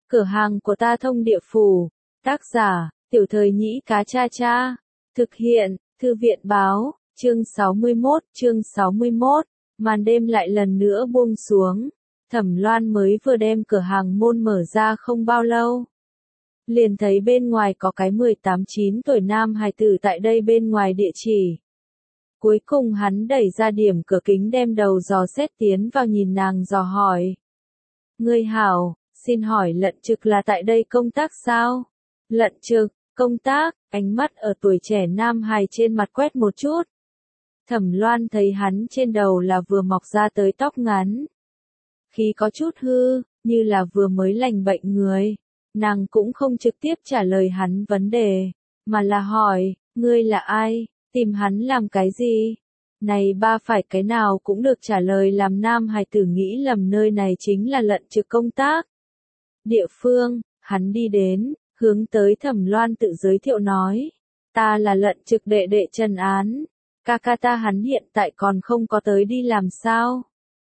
Cửa hàng của ta thông địa phủ. Tác giả, Tiểu Thời Nhĩ Cá Cha Cha. Thực hiện, Thư viện báo, chương 61. Màn đêm lại lần nữa buông xuống. Thẩm Loan mới vừa đem cửa hàng môn mở ra không bao lâu. Liền thấy bên ngoài có cái 18-9 tuổi nam hài tử tại đây bên ngoài địa chỉ. Cuối cùng hắn đẩy ra điểm cửa kính đem đầu dò xét tiến vào nhìn nàng dò hỏi. Ngươi hảo, xin hỏi Lận Trực là tại đây công tác sao? Lận Trực, công tác, ánh mắt ở tuổi trẻ nam hài trên mặt quét một chút. Thẩm Loan thấy hắn trên đầu là vừa mọc ra tới tóc ngắn. Khí có chút hư, như là vừa mới lành bệnh người. Nàng cũng không trực tiếp trả lời hắn vấn đề, mà là hỏi, ngươi là ai, tìm hắn làm cái gì? Này ba phải cái nào cũng được trả lời làm nam hài tử nghĩ lầm nơi này chính là Lận Trực công tác. Địa phương, hắn đi đến, hướng tới Thẩm Loan tự giới thiệu nói, ta là Lận Trực đệ đệ Trần Án, ca ca ta hắn hiện tại còn không có tới đi làm sao?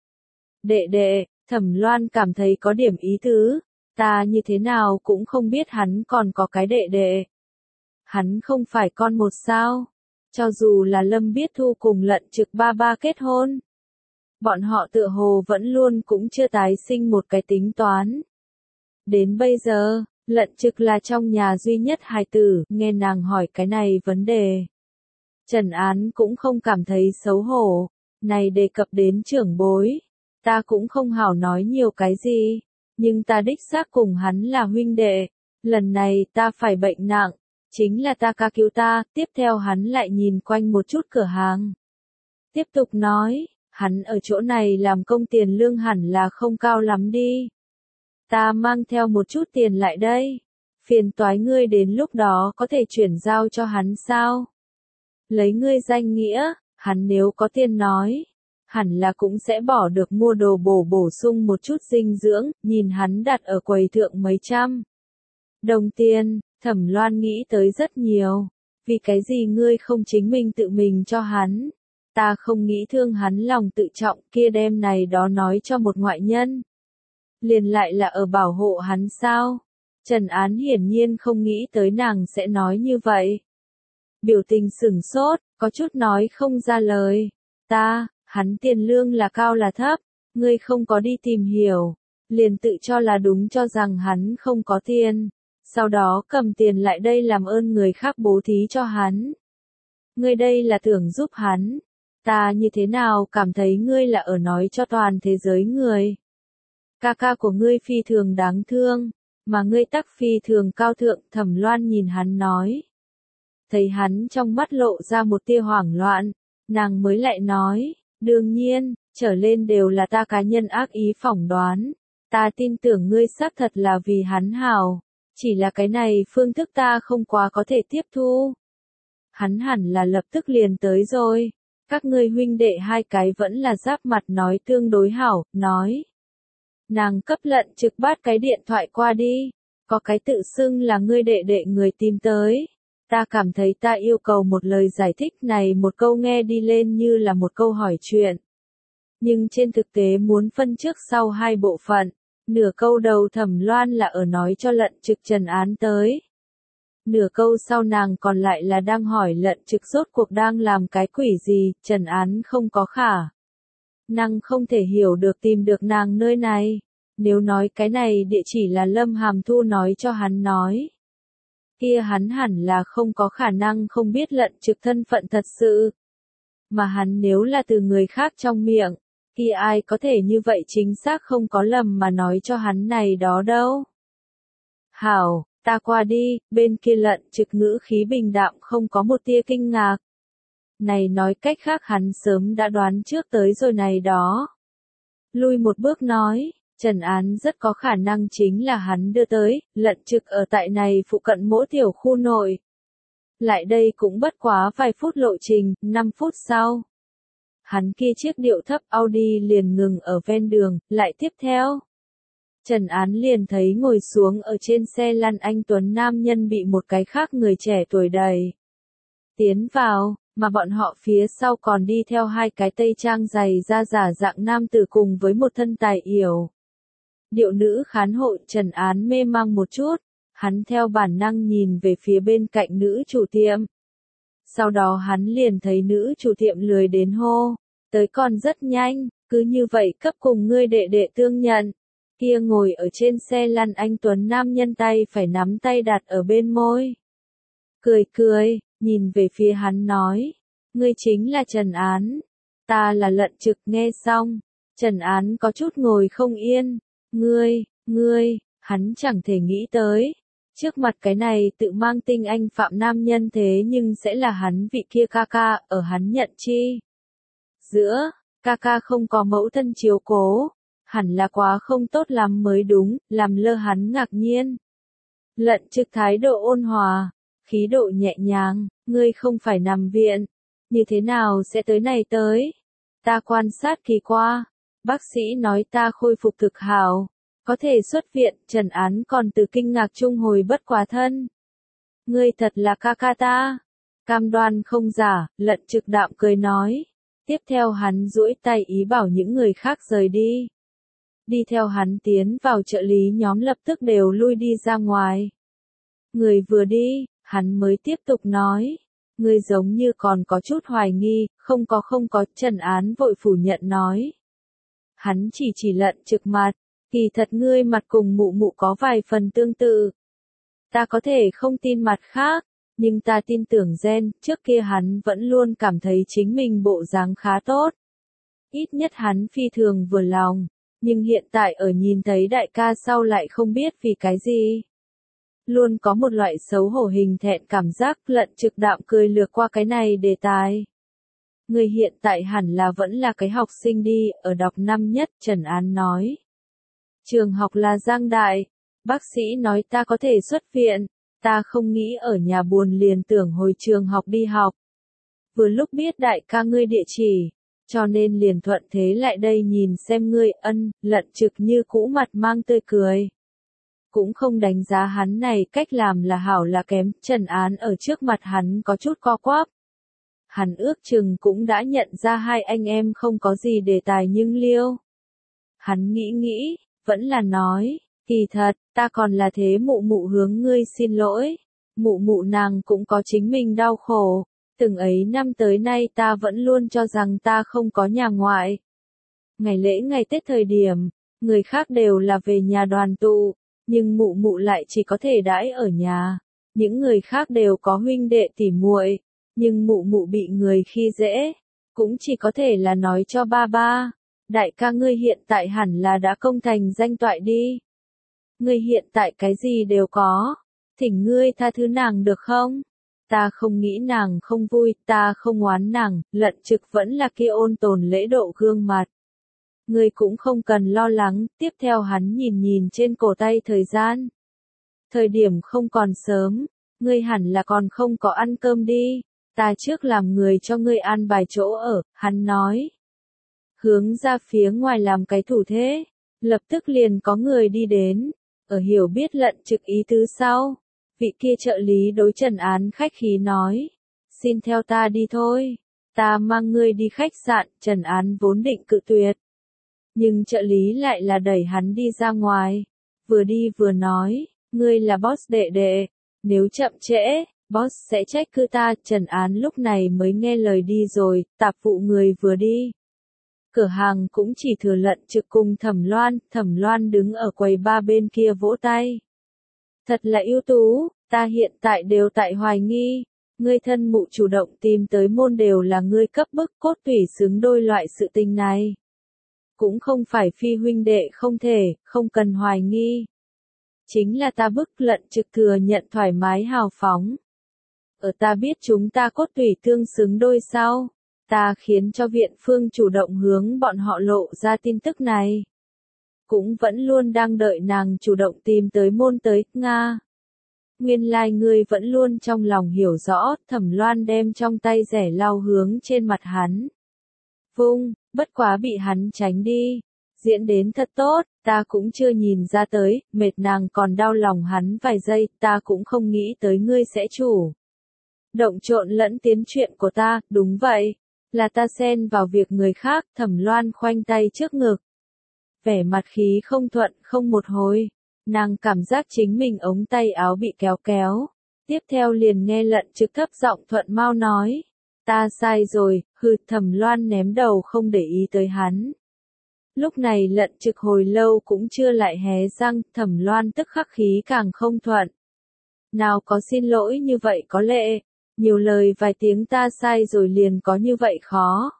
Đệ đệ, Thẩm Loan cảm thấy có điểm ý tứ. Ta như thế nào cũng không biết hắn còn có cái đệ đệ. Hắn không phải con một sao? Cho dù là Lâm Biết Thu cùng Lận Trực ba ba kết hôn. Bọn họ tựa hồ vẫn luôn cũng chưa tái sinh một cái tính toán. Đến bây giờ, Lận Trực là trong nhà duy nhất hài tử, nghe nàng hỏi cái này vấn đề. Trần Án cũng không cảm thấy xấu hổ, này đề cập đến trưởng bối. Ta cũng không hảo nói nhiều cái gì. Nhưng ta đích xác cùng hắn là huynh đệ, lần này ta phải bệnh nặng, chính là ta ca cứu ta, tiếp theo hắn lại nhìn quanh một chút cửa hàng. Tiếp tục nói, hắn ở chỗ này làm công tiền lương hẳn là không cao lắm đi. Ta mang theo một chút tiền lại đây, phiền toái ngươi đến lúc đó có thể chuyển giao cho hắn sao? Lấy ngươi danh nghĩa, hắn nếu có tiền nói. Hẳn là cũng sẽ bỏ được mua đồ bổ sung một chút dinh dưỡng, nhìn hắn đặt ở quầy thượng mấy trăm đồng tiền. Thẩm Loan nghĩ tới rất nhiều, vì cái gì ngươi không chính mình tự mình cho hắn, ta không nghĩ thương hắn lòng tự trọng kia đem này đó nói cho một ngoại nhân. Liền lại là ở bảo hộ hắn sao? Trần Án hiển nhiên không nghĩ tới nàng sẽ nói như vậy. Biểu tình sửng sốt, có chút nói không ra lời. Hắn tiền lương là cao là thấp, ngươi không có đi tìm hiểu, liền tự cho là đúng cho rằng hắn không có tiền, sau đó cầm tiền lại đây làm ơn người khác bố thí cho hắn. Ngươi đây là tưởng giúp hắn, ta như thế nào cảm thấy ngươi là ở nói cho toàn thế giới người. Ca ca của ngươi phi thường đáng thương, mà ngươi tắc phi thường cao thượng. Thẩm Loan nhìn hắn nói. Thấy hắn trong mắt lộ ra một tia hoảng loạn, nàng mới lại nói. Đương nhiên, trở lên đều là ta cá nhân ác ý phỏng đoán. Ta tin tưởng ngươi xác thật là vì hắn hảo. Chỉ là cái này phương thức ta không quá có thể tiếp thu. Hắn hẳn là lập tức liền tới rồi. Các ngươi huynh đệ hai cái vẫn là giáp mặt nói tương đối hảo, nói. Nàng cấp Lận Trực bắt cái điện thoại qua đi. Có cái tự xưng là ngươi đệ đệ người tìm tới. Ta cảm thấy ta yêu cầu một lời giải thích này một câu nghe đi lên như là một câu hỏi chuyện. Nhưng trên thực tế muốn phân trước sau hai bộ phận, nửa câu đầu Thẩm Loan là ở nói cho Lận Trực Trần Án tới. Nửa câu sau nàng còn lại là đang hỏi Lận Trực rốt cuộc đang làm cái quỷ gì, Trần Án không có khả năng không thể hiểu được tìm được nàng nơi này. Nếu nói cái này địa chỉ là Lâm Hàm Thu nói cho hắn nói. Kia hắn hẳn là không có khả năng không biết Lận Trực thân phận thật sự. Mà hắn nếu là từ người khác trong miệng, kia ai có thể như vậy chính xác không có lầm mà nói cho hắn này đó đâu. Hảo, ta qua đi, bên kia Lận Trực ngữ khí bình đạm không có một tia kinh ngạc. Này nói cách khác hắn sớm đã đoán trước tới rồi này đó. Lui một bước nói. Trần Án rất có khả năng chính là hắn đưa tới, Lận Trực ở tại này phụ cận mỗi tiểu khu nội. Lại đây cũng bất quá vài phút lộ trình, 5 phút sau. Hắn kia chiếc điệu thấp Audi liền ngừng ở ven đường, lại tiếp theo. Trần Án liền thấy ngồi xuống ở trên xe lăn anh tuấn nam nhân bị một cái khác người trẻ tuổi đẩy tiến vào, mà bọn họ phía sau còn đi theo hai cái tây trang dày da giả dạng nam tử cùng với một thân tài yểu. Điệu nữ khán hộ Trần Án mê mang một chút, hắn theo bản năng nhìn về phía bên cạnh nữ chủ tiệm. Sau đó hắn liền thấy nữ chủ tiệm lười đến hô, tới còn rất nhanh, cứ như vậy cấp cùng ngươi đệ đệ tương nhận. Kia ngồi ở trên xe lăn anh tuấn nam nhân tay phải nắm tay đặt ở bên môi. Cười cười, nhìn về phía hắn nói, ngươi chính là Trần Án, ta là Lận Trực. Nghe xong, Trần Án có chút ngồi không yên, ngươi, hắn chẳng thể nghĩ tới. Trước mặt cái này tự mang tinh anh phạm nam nhân thế nhưng sẽ là hắn vị kia ca ca, ở hắn nhận chi. Giữa, ca ca không có mẫu thân chiếu cố, hẳn là quá không tốt lắm mới đúng, làm lơ hắn ngạc nhiên. Lận Trực thái độ ôn hòa, khí độ nhẹ nhàng, ngươi không phải nằm viện, như thế nào sẽ tới này tới? Ta quan sát kỳ qua, bác sĩ nói ta khôi phục thực hảo, có thể xuất viện. Trần Án còn từ kinh ngạc chung hồi bất quá thân. Ngươi thật là ca ca ta, cam đoan không giả. Lận Trực đạm cười nói. Tiếp theo hắn duỗi tay ý bảo những người khác rời đi. Đi theo hắn tiến vào trợ lý nhóm lập tức đều lui đi ra ngoài. Người vừa đi, hắn mới tiếp tục nói. Ngươi giống như còn có chút hoài nghi, không có. Trần Án vội phủ nhận nói. Hắn chỉ Lận Trực mặt, kỳ thật ngươi mặt cùng mụ mụ có vài phần tương tự. Ta có thể không tin mặt khác, nhưng ta tin tưởng gen, trước kia hắn vẫn luôn cảm thấy chính mình bộ dáng khá tốt. Ít nhất hắn phi thường vừa lòng, nhưng hiện tại ở nhìn thấy đại ca sau lại không biết vì cái gì. Luôn có một loại xấu hổ hình thẹn cảm giác. Lận Trực đạm cười lược qua cái này đề tài. Người hiện tại hẳn là vẫn là cái học sinh đi, ở đọc năm nhất. Trần Án nói. Trường học là Giang Đại, bác sĩ nói ta có thể xuất viện, ta không nghĩ ở nhà buồn liền tưởng hồi trường học đi học. Vừa lúc biết đại ca ngươi địa chỉ, cho nên liền thuận thế lại đây nhìn xem ngươi. Lận Trực như cũ mặt mang tươi cười. Cũng không đánh giá hắn này cách làm là hảo là kém. Trần Án ở trước mặt hắn có chút co quắp. Hắn ước chừng cũng đã nhận ra hai anh em không có gì đề tài nhưng liêu. Hắn nghĩ, vẫn là nói, kỳ thật, ta còn là thế mụ mụ hướng ngươi xin lỗi. Mụ nàng cũng có chính mình đau khổ. Từng ấy năm tới nay ta vẫn luôn cho rằng ta không có nhà ngoại. Ngày lễ ngày Tết thời điểm, người khác đều là về nhà đoàn tụ, nhưng mụ lại chỉ có thể đãi ở nhà. Những người khác đều có huynh đệ tỉ muội, nhưng mụ bị người khi dễ, cũng chỉ có thể là nói cho ba. Đại ca ngươi hiện tại hẳn là đã công thành danh toại đi. Ngươi hiện tại cái gì đều có, thỉnh ngươi tha thứ nàng được không? Ta không nghĩ nàng không vui, ta không oán nàng. Lận Trực vẫn là kia ôn tồn lễ độ gương mặt. Ngươi cũng không cần lo lắng. Tiếp theo hắn nhìn trên cổ tay thời gian. Thời điểm không còn sớm, ngươi hẳn là còn không có ăn cơm đi. Ta trước làm người cho ngươi an bài chỗ ở. Hắn nói. Hướng ra phía ngoài làm cái thủ thế, lập tức liền có người đi đến. Ở hiểu biết Lận Trực ý tứ sau, vị kia trợ lý đối Trần Án khách khí nói, xin theo ta đi thôi, ta mang ngươi đi khách sạn. Trần Án vốn định cự tuyệt, nhưng trợ lý lại là đẩy hắn đi ra ngoài, vừa đi vừa nói, ngươi là boss đệ đệ, nếu chậm trễ, boss sẽ trách cứ ta. Trần Án lúc này mới nghe lời đi rồi. Tạp vụ người vừa đi, cửa hàng cũng chỉ thừa Lận Trực cùng Thẩm Loan đứng ở quầy ba bên kia vỗ tay. Thật là ưu tú, ta hiện tại đều tại hoài nghi, ngươi thân mụ chủ động tìm tới môn đều là ngươi cấp bức cốt tủy xứng đôi loại sự tình này. Cũng không phải phi huynh đệ không thể, không cần hoài nghi. Chính là ta bức. Lận Trực thừa nhận thoải mái hào phóng. Ở ta biết chúng ta cốt tủy tương xứng đôi sau. Ta khiến cho viện phương chủ động hướng bọn họ lộ ra tin tức này. Cũng vẫn luôn đang đợi nàng chủ động tìm tới môn tới. Nga. Nguyên lai ngươi vẫn luôn trong lòng hiểu rõ. Thẩm Loan đem trong tay rẻ lau hướng trên mặt hắn. Vung, bất quá bị hắn tránh đi. Diễn đến thật tốt, ta cũng chưa nhìn ra tới, mệt nàng còn đau lòng hắn vài giây. Ta cũng không nghĩ tới ngươi sẽ chủ động trộn lẫn tiến chuyện của ta. Đúng vậy. Là ta xen vào việc người khác. Thẩm Loan khoanh tay trước ngực. vẻ mặt khí không thuận không một hồi. Nàng cảm giác chính mình ống tay áo bị kéo kéo. Tiếp theo liền nghe Lận Trực thấp giọng thuận mau nói. Ta sai rồi, hừ. Thẩm Loan ném đầu không để ý tới hắn. Lúc này Lận Trực hồi lâu cũng chưa lại hé răng, Thẩm Loan tức khắc khí càng không thuận. Nào có xin lỗi như vậy có lệ, nhiều lời vài tiếng ta sai rồi liền có như vậy khó.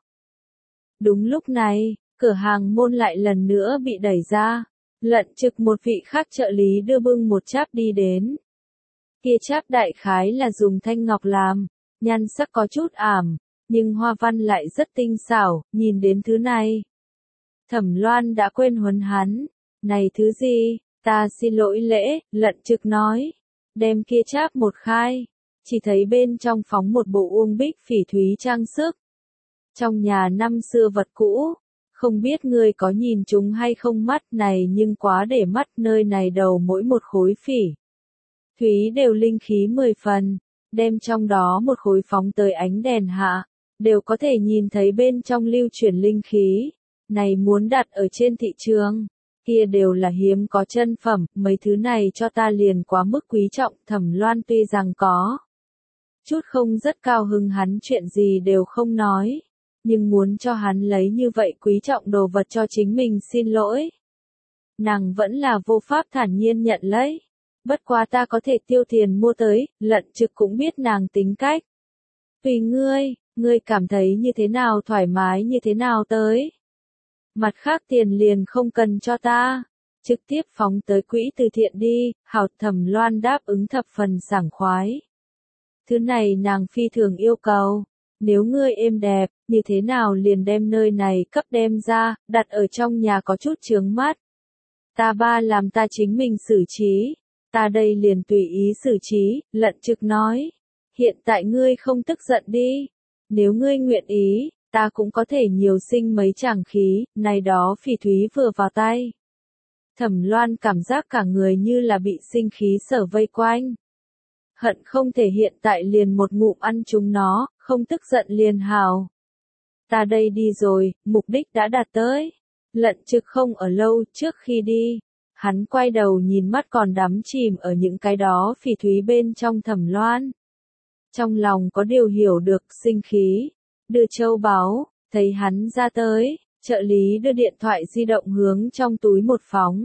Đúng lúc này, cửa hàng môn lại lần nữa bị đẩy ra. Lận Trực một vị khác trợ lý đưa bưng một cháp đi đến. Kia cháp đại khái là dùng thanh ngọc làm, nhan sắc có chút ảm, nhưng hoa văn lại rất tinh xảo, nhìn đến thứ này. Thẩm Loan đã quên huấn hắn. Này thứ gì, ta xin lỗi lễ, Lận Trực nói. Đem kia cháp một khai, chỉ thấy bên trong phóng một bộ uông bích phỉ thúy trang sức. Trong nhà năm xưa vật cũ, không biết ngươi có nhìn chúng hay không, mắt này nhưng quá để mắt, nơi này đầu mỗi một khối phỉ thúy đều linh khí 10 phần, đem trong đó một khối phóng tới ánh đèn hạ, đều có thể nhìn thấy bên trong lưu chuyển linh khí. Này muốn đặt ở trên thị trường, kia đều là hiếm có chân phẩm, mấy thứ này cho ta liền quá mức quý trọng. Thẩm Loan tuy rằng có chút không rất cao hứng, hắn chuyện gì đều không nói, nhưng muốn cho hắn lấy như vậy quý trọng đồ vật cho chính mình xin lỗi. Nàng vẫn là vô pháp thản nhiên nhận lấy. Bất quá ta có thể tiêu tiền mua tới. Lận Trực cũng biết nàng tính cách. Tùy ngươi cảm thấy như thế nào thoải mái như thế nào tới. Mặt khác tiền liền không cần cho ta, trực tiếp phóng tới quỹ từ thiện đi. Hảo. Thẩm Loan đáp ứng thập phần sảng khoái. Thứ này nàng phi thường yêu cầu. Nếu ngươi êm đẹp, như thế nào liền đem nơi này cấp đem ra, đặt ở trong nhà có chút chướng mắt. Ta ba làm ta chính mình xử trí. Ta đây liền tùy ý xử trí. Lận Trực nói. Hiện tại ngươi không tức giận đi. Nếu ngươi nguyện ý, ta cũng có thể nhiều sinh mấy chàng khí, này đó phỉ thúy vừa vào tay. Thẩm Loan cảm giác cả người như là bị sinh khí sở vây quanh. Hận không thể hiện tại liền một ngụm ăn chúng nó, không tức giận liền hào. Ta đây đi rồi, mục đích đã đạt tới. Lận Trực không ở lâu, trước khi đi, hắn quay đầu nhìn mắt còn đắm chìm ở những cái đó phỉ thúy bên trong Thẩm Loan. Trong lòng có điều hiểu được, sinh khí, đưa châu báu, thấy hắn ra tới, trợ lý đưa điện thoại di động hướng trong túi một phóng.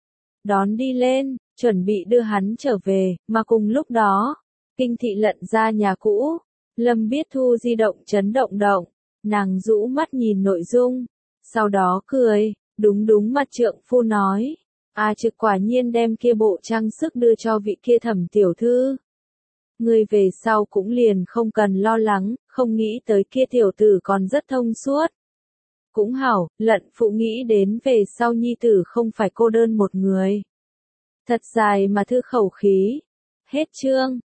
Đón đi lên, chuẩn bị đưa hắn trở về, mà cùng lúc đó, Kinh Thị Lận ra nhà cũ, Lâm Biết Thu di động chấn động động, nàng rũ mắt nhìn nội dung, sau đó cười, đúng mặt trượng phu nói, Trực quả nhiên đem kia bộ trang sức đưa cho vị kia Thẩm tiểu thư. Ngươi về sau cũng liền không cần lo lắng, không nghĩ tới kia tiểu tử còn rất thông suốt. Cũng hảo, Lận phụ nghĩ đến về sau nhi tử không phải cô đơn một người. Thật dài mà thư khẩu khí. Hết chương.